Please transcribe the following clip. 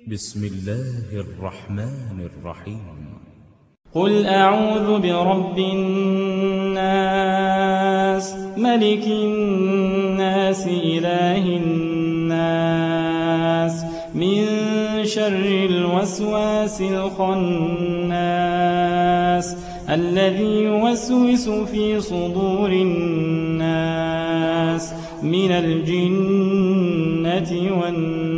بسم الله الرحمن الرحيم قل أعوذ برب الناس ملك الناس إله الناس من شر الوسواس الخناس الذي يوسوس في صدور الناس من الجنة والناس